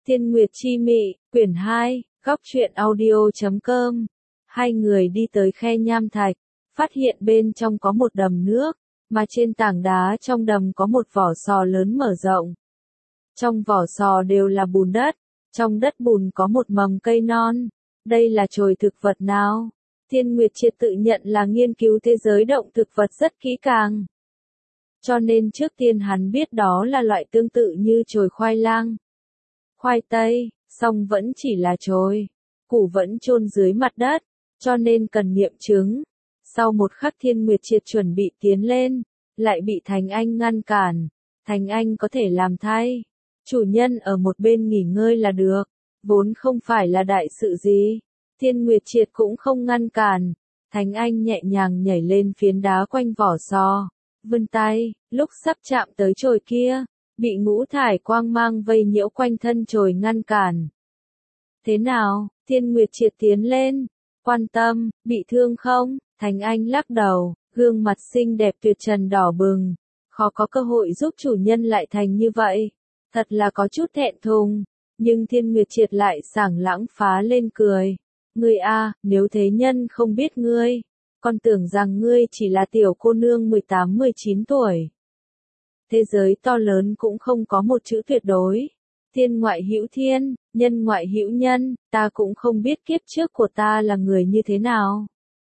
Thiên Nguyệt Chi Mị, quyển 2, góc truyện audio.com. Hai người đi tới khe nham thạch, phát hiện bên trong có một đầm nước, mà trên tảng đá trong đầm có một vỏ sò lớn mở rộng. Trong vỏ sò đều là bùn đất, trong đất bùn có một mầm cây non. Đây là chồi thực vật nào? Thiên Nguyệt Triệt tự nhận là nghiên cứu thế giới động thực vật rất kỹ càng. Cho nên trước tiên hắn biết đó là loại tương tự như chồi khoai lang, khoai tây, song vẫn chỉ là chồi, củ vẫn chôn dưới mặt đất, cho nên cần nghiệm chứng. Sau một khắc Thiên Nguyệt Triệt chuẩn bị tiến lên, lại bị Thành Anh ngăn cản. Thành Anh có thể làm thay, chủ nhân ở một bên nghỉ ngơi là được, vốn không phải là đại sự gì. Thiên Nguyệt Triệt cũng không ngăn cản, Thành Anh nhẹ nhàng nhảy lên phiến đá quanh vỏ sò, vươn tay, lúc sắp chạm tới chồi kia, bị ngũ thải quang mang vây nhiễu quanh thân chồi ngăn cản. Thế nào? Thiên Nguyệt Triệt tiến lên, quan tâm, bị thương không? Thành Anh lắc đầu, gương mặt xinh đẹp tuyệt trần đỏ bừng, khó có cơ hội giúp chủ nhân lại thành như vậy, thật là có chút thẹn thùng. Nhưng Thiên Nguyệt Triệt lại sảng lãng phá lên cười. Ngươi a, nếu thế nhân không biết ngươi, còn tưởng rằng ngươi chỉ là tiểu cô nương 18-19 tuổi. Thế giới to lớn cũng không có một chữ tuyệt đối. Thiên ngoại hữu thiên, nhân ngoại hữu nhân, ta cũng không biết kiếp trước của ta là người như thế nào.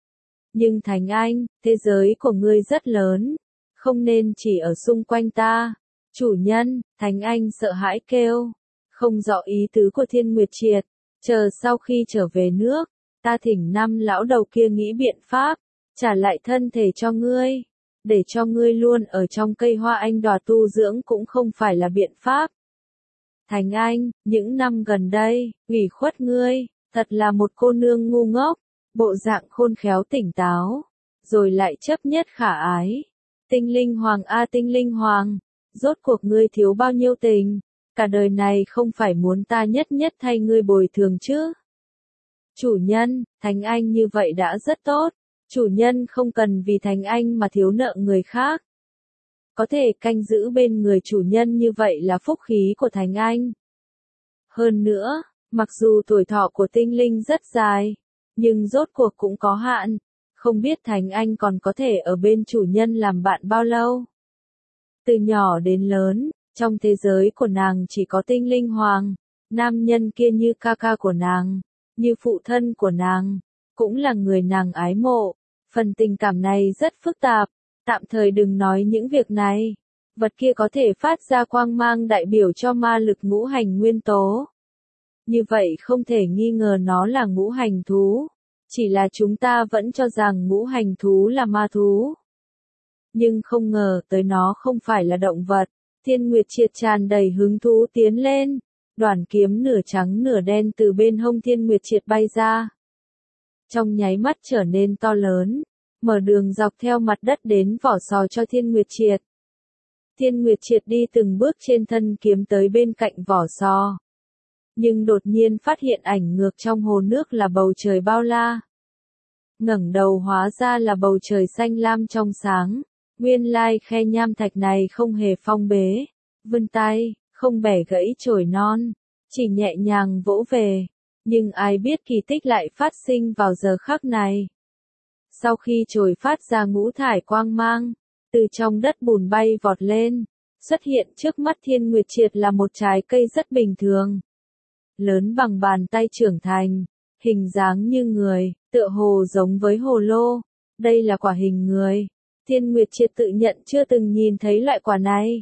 Nhưng Thành Anh, thế giới của ngươi rất lớn, không nên chỉ ở xung quanh ta. Chủ nhân, Thành Anh sợ hãi kêu, không rõ ý tứ của Thiên Nguyệt Triệt, chờ sau khi trở về nước, ta thỉnh năm lão đầu kia nghĩ biện pháp, trả lại thân thể cho ngươi, để cho ngươi luôn ở trong cây hoa anh đào tu dưỡng cũng không phải là biện pháp. Thành Anh, những năm gần đây, ủy khuất ngươi, thật là một cô nương ngu ngốc, bộ dạng khôn khéo tỉnh táo, rồi lại chấp nhất khả ái. Tinh linh hoàng a tinh linh hoàng, rốt cuộc ngươi thiếu bao nhiêu tình, cả đời này không phải muốn ta nhất nhất thay ngươi bồi thường chứ. Chủ nhân, Thành Anh như vậy đã rất tốt, chủ nhân không cần vì Thành Anh mà thiếu nợ người khác. Có thể canh giữ bên người chủ nhân như vậy là phúc khí của Thành Anh. Hơn nữa, mặc dù tuổi thọ của tinh linh rất dài, nhưng rốt cuộc cũng có hạn, không biết Thành Anh còn có thể ở bên chủ nhân làm bạn bao lâu. Từ nhỏ đến lớn, trong thế giới của nàng chỉ có tinh linh hoàng, nam nhân kia như ca ca của nàng, như phụ thân của nàng, cũng là người nàng ái mộ. Phần tình cảm này rất phức tạp, tạm thời đừng nói những việc này. Vật kia có thể phát ra quang mang đại biểu cho ma lực ngũ hành nguyên tố. Như vậy không thể nghi ngờ nó là ngũ hành thú. Chỉ là chúng ta vẫn cho rằng ngũ hành thú là ma thú. Nhưng không ngờ tới nó không phải là động vật. Thiên Nguyệt Triệt tràn đầy hứng thú tiến lên. Đoản kiếm nửa trắng nửa đen từ bên hông Thiên Nguyệt Triệt bay ra. Trong nháy mắt trở nên to lớn, mở đường dọc theo mặt đất đến vỏ sò cho Thiên Nguyệt Triệt. Thiên Nguyệt Triệt đi từng bước trên thân kiếm tới bên cạnh vỏ sò. Nhưng đột nhiên phát hiện ảnh ngược trong hồ nước là bầu trời bao la. Ngẩng đầu hóa ra là bầu trời xanh lam trong sáng. Nguyên lai khe nham thạch này không hề phong bế. Vươn tay, không bẻ gãy chồi non, chỉ nhẹ nhàng vỗ về. Nhưng ai biết kỳ tích lại phát sinh vào giờ khắc này. Sau khi chồi phát ra ngũ thải quang mang, từ trong đất bùn bay vọt lên, xuất hiện trước mắt Thiên Nguyệt Triệt là một trái cây rất bình thường. Lớn bằng bàn tay trưởng thành, hình dáng như người, tựa hồ giống với hồ lô. Đây là quả hình người. Thiên Nguyệt Triệt tự nhận chưa từng nhìn thấy loại quả này.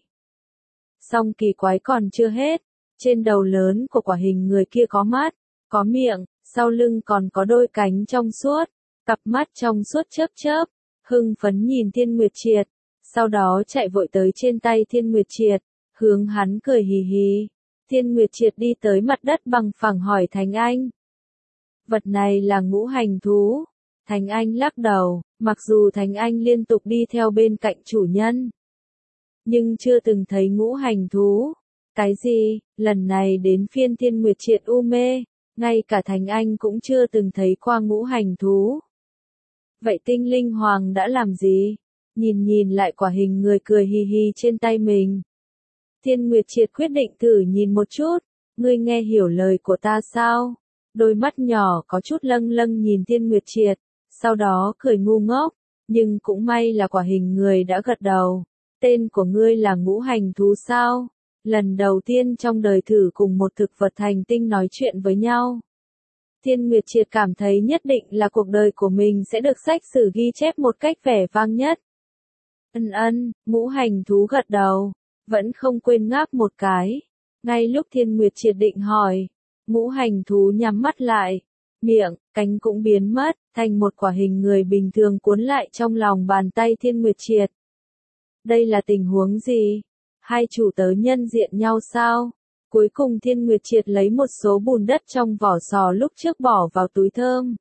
Song kỳ quái còn chưa hết, trên đầu lớn của quả hình người kia có mắt, có miệng, sau lưng còn có đôi cánh trong suốt, cặp mắt trong suốt chớp chớp, hưng phấn nhìn Thiên Nguyệt Triệt, sau đó chạy vội tới trên tay Thiên Nguyệt Triệt, hướng hắn cười hì hì. Thiên Nguyệt Triệt đi tới mặt đất bằng phẳng hỏi Thành Anh. Vật này là ngũ hành thú. Thành Anh lắc đầu, mặc dù Thành Anh liên tục đi theo bên cạnh chủ nhân, nhưng chưa từng thấy ngũ hành thú. Cái gì? Lần này đến phiên Thiên Nguyệt Triệt u mê, ngay cả Thành Anh cũng chưa từng thấy qua ngũ hành thú. Vậy tinh linh hoàng đã làm gì? Nhìn lại quả hình người cười hì hì trên tay mình. Thiên Nguyệt Triệt quyết định thử nhìn một chút, ngươi nghe hiểu lời của ta sao? Đôi mắt nhỏ có chút lâng lâng nhìn Thiên Nguyệt Triệt, sau đó cười ngu ngốc, nhưng cũng may là quả hình người đã gật đầu. Tên của ngươi là Ngũ Hành Thú sao? Lần đầu tiên trong đời thử cùng một thực vật hành tinh nói chuyện với nhau. Thiên Nguyệt Triệt cảm thấy nhất định là cuộc đời của mình sẽ được sách sử ghi chép một cách vẻ vang nhất. Ngũ Hành Thú gật đầu, vẫn không quên ngáp một cái. Ngay lúc Thiên Nguyệt Triệt định hỏi, Ngũ Hành Thú nhắm mắt lại, miệng, cánh cũng biến mất, thành một quả hình người bình thường cuốn lại trong lòng bàn tay Thiên Nguyệt Triệt. Đây là tình huống gì? Hai chủ tớ nhân diện nhau sao? Cuối cùng Thiên Nguyệt Triệt lấy một số bùn đất trong vỏ sò lúc trước bỏ vào túi thơm.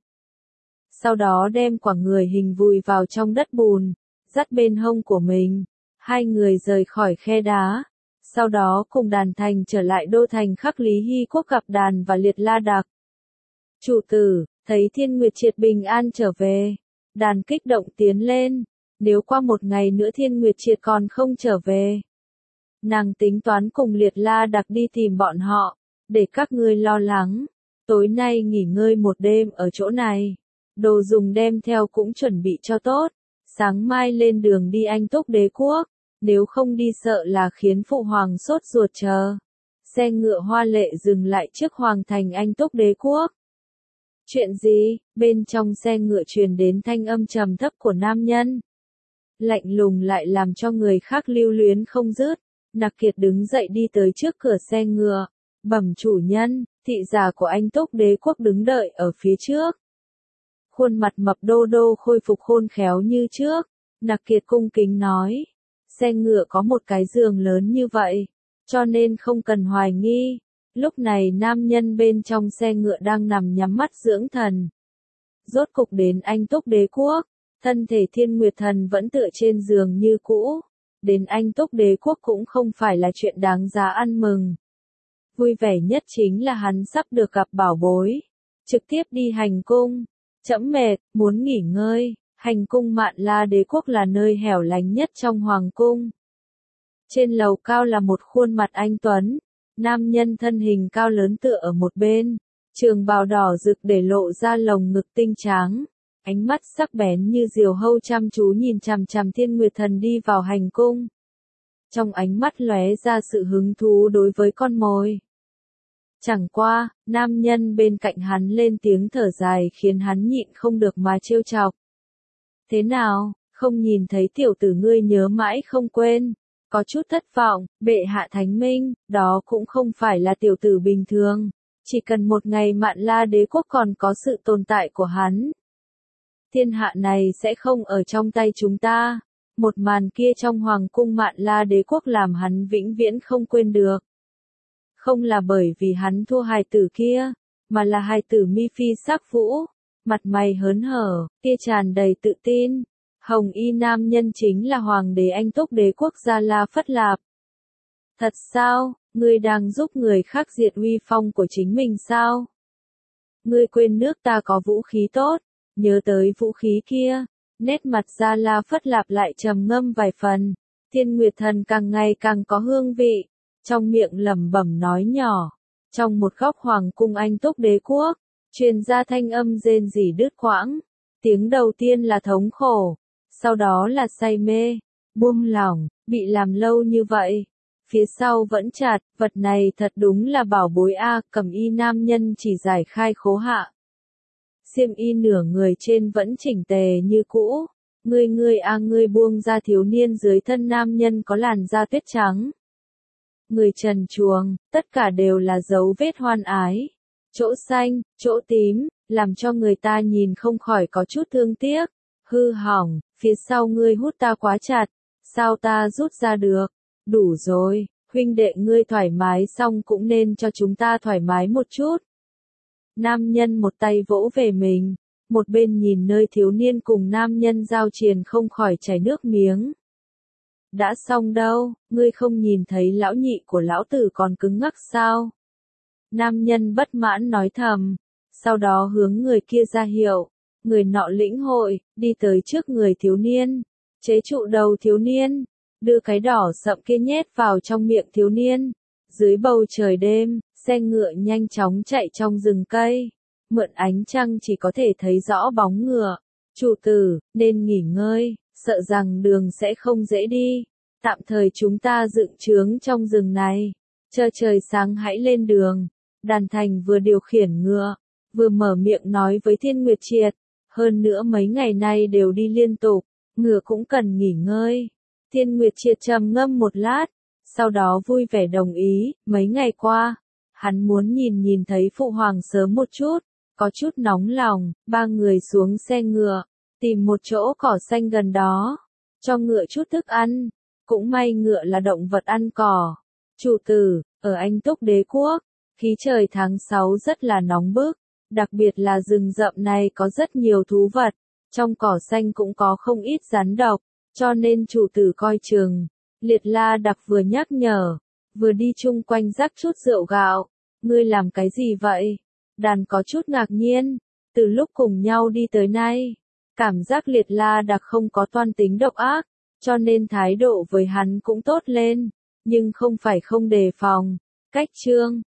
Sau đó đem quả người hình vùi vào trong đất bùn, dắt bên hông của mình. Hai người rời khỏi khe đá. Sau đó cùng Đàn Thành trở lại đô thành Khắc Lý Hy Quốc gặp Đàn và Liệt La Đặc. Chủ tử, thấy Thiên Nguyệt Triệt bình an trở về. Đàn kích động tiến lên. Nếu qua một ngày nữa Thiên Nguyệt Triệt còn không trở về, nàng tính toán cùng Liệt La Đặc đi tìm bọn họ, để các ngươi lo lắng. Tối nay nghỉ ngơi một đêm ở chỗ này. Đồ dùng đem theo cũng chuẩn bị cho tốt. Sáng mai lên đường đi Anh Túc Đế Quốc. Nếu không đi sợ là khiến phụ hoàng sốt ruột chờ. Xe ngựa hoa lệ dừng lại trước hoàng thành Anh Túc Đế Quốc. Chuyện gì? Bên trong xe ngựa truyền đến thanh âm trầm thấp của nam nhân. Lạnh lùng lại làm cho người khác lưu luyến không dứt. Nặc Kiệt đứng dậy đi tới trước cửa xe ngựa. Bẩm chủ nhân, thị giả của Anh Túc Đế Quốc đứng đợi ở phía trước. Khuôn mặt mập đô đô khôi phục khôn khéo như trước. Nặc Kiệt cung kính nói. Xe ngựa có một cái giường lớn như vậy, cho nên không cần hoài nghi. Lúc này nam nhân bên trong xe ngựa đang nằm nhắm mắt dưỡng thần. Rốt cục đến Anh Túc Đế Quốc, thân thể Thiên Nguyệt Thần vẫn tựa trên giường như cũ. Đến Anh Túc Đế Quốc cũng không phải là chuyện đáng giá ăn mừng. Vui vẻ nhất chính là hắn sắp được gặp bảo bối. Trực tiếp đi hành cung. Trẫm mệt, muốn nghỉ ngơi. Hành cung Mạn La Đế Quốc là nơi hẻo lánh nhất trong hoàng cung. Trên lầu cao là một khuôn mặt anh tuấn. Nam nhân thân hình cao lớn tựa ở một bên. Trường bào đỏ rực để lộ ra lồng ngực tinh tráng. Ánh mắt sắc bén như diều hâu chăm chú nhìn chằm chằm Thiên Nguyệt Thần đi vào hành cung. Trong ánh mắt lóe ra sự hứng thú đối với con mồi. Chẳng qua, nam nhân bên cạnh hắn lên tiếng thở dài khiến hắn nhịn không được mà trêu chọc. Thế nào, không nhìn thấy tiểu tử ngươi nhớ mãi không quên, có chút thất vọng, bệ hạ thánh minh, đó cũng không phải là tiểu tử bình thường, chỉ cần một ngày Mạn La Đế Quốc còn có sự tồn tại của hắn. Thiên hạ này sẽ không ở trong tay chúng ta, một màn kia trong hoàng cung Mạn La Đế Quốc làm hắn vĩnh viễn không quên được. Không là bởi vì hắn thua hài tử kia, mà là hài tử Mi Phi Sắc Vũ. Mặt mày hớn hở, kia tràn đầy tự tin. Hồng y nam nhân chính là hoàng đế Anh Túc Đế Quốc Gia La Phất Lạp. Thật sao, ngươi đang giúp người khác diệt uy phong của chính mình sao? Ngươi quên nước ta có vũ khí tốt, nhớ tới vũ khí kia. Nét mặt Gia La Phất Lạp lại trầm ngâm vài phần. Thiên Nguyệt Thần càng ngày càng có hương vị, trong miệng lẩm bẩm nói nhỏ. Trong một góc hoàng cung Anh Túc Đế Quốc, truyền ra thanh âm rên rỉ đứt quãng. Tiếng đầu tiên là thống khổ, sau đó là say mê, buông lỏng, bị làm lâu như vậy. Phía sau vẫn chặt, vật này thật đúng là bảo bối a. Cẩm y nam nhân chỉ giải khai khố hạ. Xiêm y nửa người trên vẫn chỉnh tề như cũ. Ngươi buông ra. Thiếu niên dưới thân nam nhân có làn da tuyết trắng. Người trần truồng, tất cả đều là dấu vết hoan ái. Chỗ xanh, chỗ tím, làm cho người ta nhìn không khỏi có chút thương tiếc. Hư hỏng, phía sau ngươi hút ta quá chặt, sao ta rút ra được? Đủ rồi, huynh đệ ngươi thoải mái xong cũng nên cho chúng ta thoải mái một chút. Nam nhân một tay vỗ về mình, một bên nhìn nơi thiếu niên cùng nam nhân giao triền không khỏi chảy nước miếng. Đã xong đâu, ngươi không nhìn thấy lão nhị của lão tử còn cứng ngắc sao? Nam nhân bất mãn nói thầm, sau đó hướng người kia ra hiệu, người nọ lĩnh hội, đi tới trước người thiếu niên, chế trụ đầu thiếu niên, đưa cái đỏ sậm kia nhét vào trong miệng thiếu niên. Dưới bầu trời đêm, Xe ngựa nhanh chóng chạy trong rừng cây. Mượn ánh trăng chỉ có thể thấy rõ bóng ngựa. Chủ tử, nên nghỉ ngơi, sợ rằng đường sẽ không dễ đi. Tạm thời chúng ta dựng trướng trong rừng này. Chờ trời sáng hãy lên đường. Đàn Thành vừa điều khiển ngựa, vừa mở miệng nói với Thiên Nguyệt Triệt. Hơn nữa mấy ngày nay đều đi liên tục, ngựa cũng cần nghỉ ngơi. Thiên Nguyệt Triệt trầm ngâm một lát, sau đó vui vẻ đồng ý. Mấy ngày qua, hắn muốn nhìn thấy Phụ Hoàng sớm một chút, có chút nóng lòng. Ba người xuống xe ngựa, tìm một chỗ cỏ xanh gần đó, cho ngựa chút thức ăn. Cũng may ngựa là động vật ăn cỏ. Chủ tử, ở Anh Túc Đế Quốc, khí trời tháng 6 rất là nóng bức, đặc biệt là rừng rậm này có rất nhiều thú vật, trong cỏ xanh cũng có không ít rắn độc, cho nên chủ tử coi chừng. Liệt La Đặc vừa nhắc nhở, vừa đi chung quanh rắc chút rượu gạo. Ngươi làm cái gì vậy? Đàn có chút ngạc nhiên, từ lúc cùng nhau đi tới nay, cảm giác Liệt La Đặc không có toan tính độc ác, cho nên thái độ với hắn cũng tốt lên, nhưng không phải không đề phòng. Cách chương